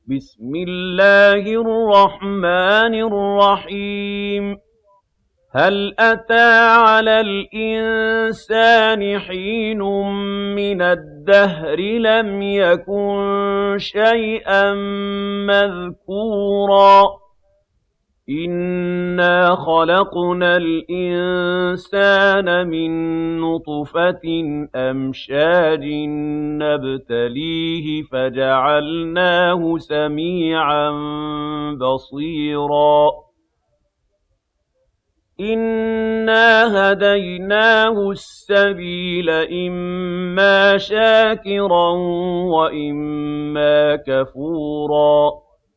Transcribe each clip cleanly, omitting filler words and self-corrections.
بسم الله الرحمن الرحيم هل أتى على الإنسان حين من الدهر لم يكن شيئا مذكورا إنا خلقنا الإنسان من نطفة أمشاج نبتليه فجعلناه سميعا بصيرا إنا هديناه السبيل إما شاكرا وإما كفورا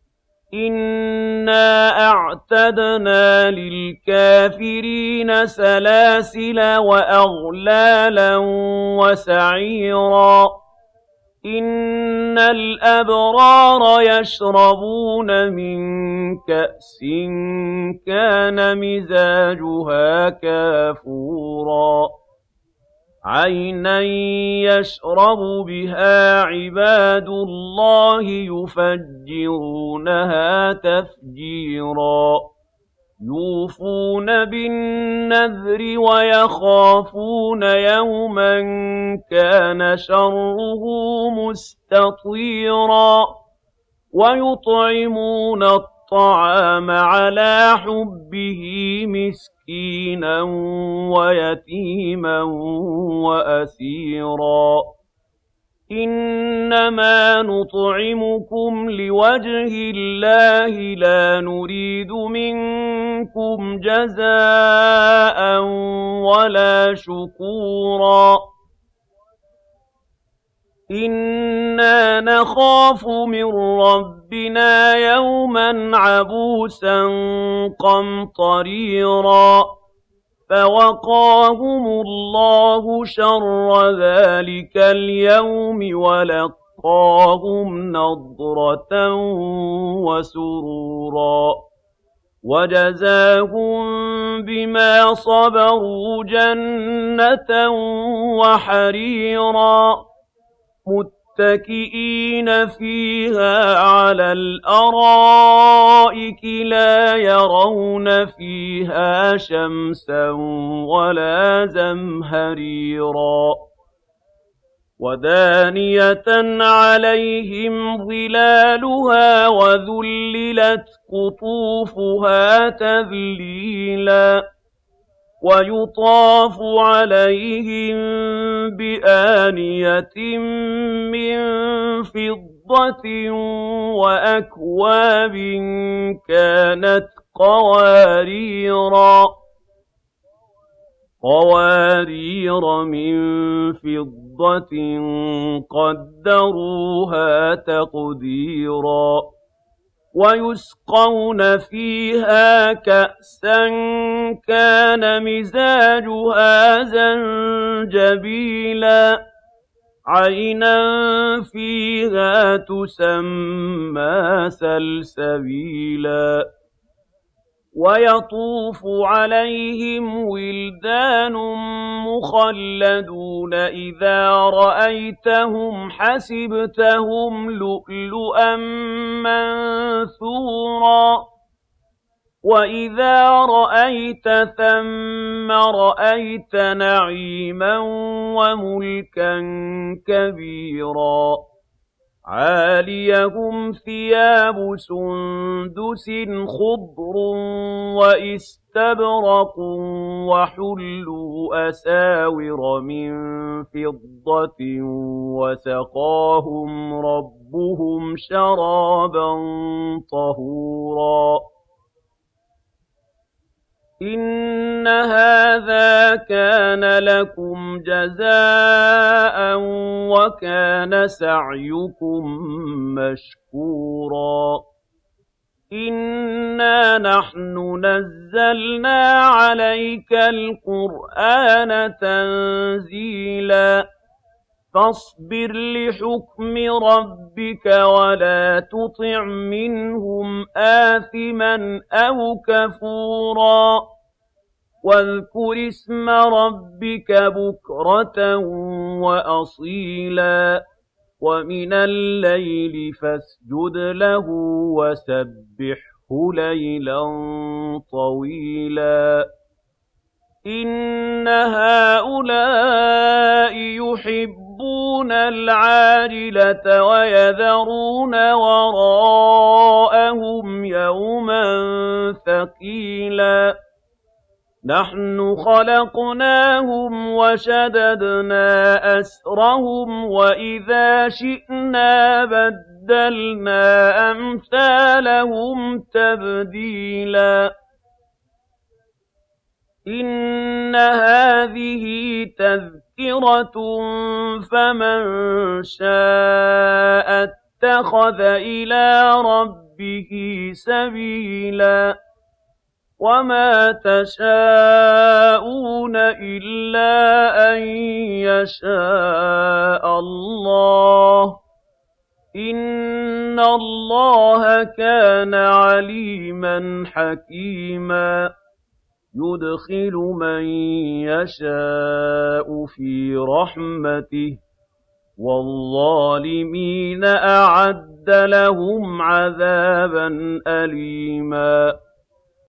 إنا أعتدنا للكافرين سلاسل وأغلالا وسعيرا إن الأبرار يشربون من كأس كان مزاجها كافورا عينا يشرب بها عباد الله يفجرونها تفجيرا يوفون بالنذر ويخافون يوما كان شره مستطيرا ويطعمون الطعام على حبه مسكينا ويتيما وأسيرا إنما نطعمكم لوجه الله لا نريد منكم جزاء ولا شكورا إنا نخاف من ربنا يوما عبوسا قمطريرا فوقاهم الله شر ذلك اليوم ولقاهم نضرة وسرورا وجزاهم بما صبروا جنة وحريرا متكئين فيها على الأرائك لا يرون فيها شمسا ولا زمهريرا ودانية عليهم ظلالها وذللت قطوفها تذليلا ويطاف عليهم بآنية من فضة وأكواب كانت قوارير من فضة قدروها تقديرا ويسقون فيها كأسا كان مزاجها زنجبيلا عينا فيها تسمى سلسبيلا ويطوف عليهم ولدان مخلدون إذا رأيتهم حسبتهم لؤلؤا منثورا وإذا رأيت ثم رأيت نعيما وملكا كبيرا عاليهم ثياب سندس خضر وإستبرق وحلوا أساور من فضة وسقاهم ربهم شرابا طهورا إن هذا كان لكم جزاء وكان سعيكم مشكورا إنا نحن نزلنا عليك القرآن تنزيلا فاصبر لحكم ربك ولا تطع منهم آثما أو كفورا واذكر اسم ربك بكرة وأصيلا وَمِنَ اللَّيْلِ فَاسْجُدْ لَهُ وَسَبِّحْهُ لَيْلًا طَوِيلًا إِنَّ هَٰؤُلَاءِ يُحِبُّونَ الْعَاجِلَةَ وَيَذَرُونَ وَرَاءَهُمْ يَوْمًا ثَقِيلًا نَحْنُ خَلَقْنَاهُمْ وَشَدَدْنَا أَسْرَهُمْ وَإِذَا شِئْنَا بَدَّلْنَا أَمْثَالَهُمْ تَبْدِيلًا إِنَّ هَٰذِهِ تَذْكِرَةٌ فَمَن شَاءَ اتَّخَذَ إِلَىٰ رَبِّهِ سَبِيلًا وَمَا تَشَاءُونَ إِلَّا أَن يَشَاءَ اللَّهُ ۚ إِنَّ اللَّهَ كَانَ عَلِيمًا حَكِيمًا يُدْخِلُ مَن يَشَاءُ فِي رَحْمَتِهِ ۚ وَالظَّالِمِينَ أَعَدَّ لَهُمْ عَذَابًا أَلِيمًا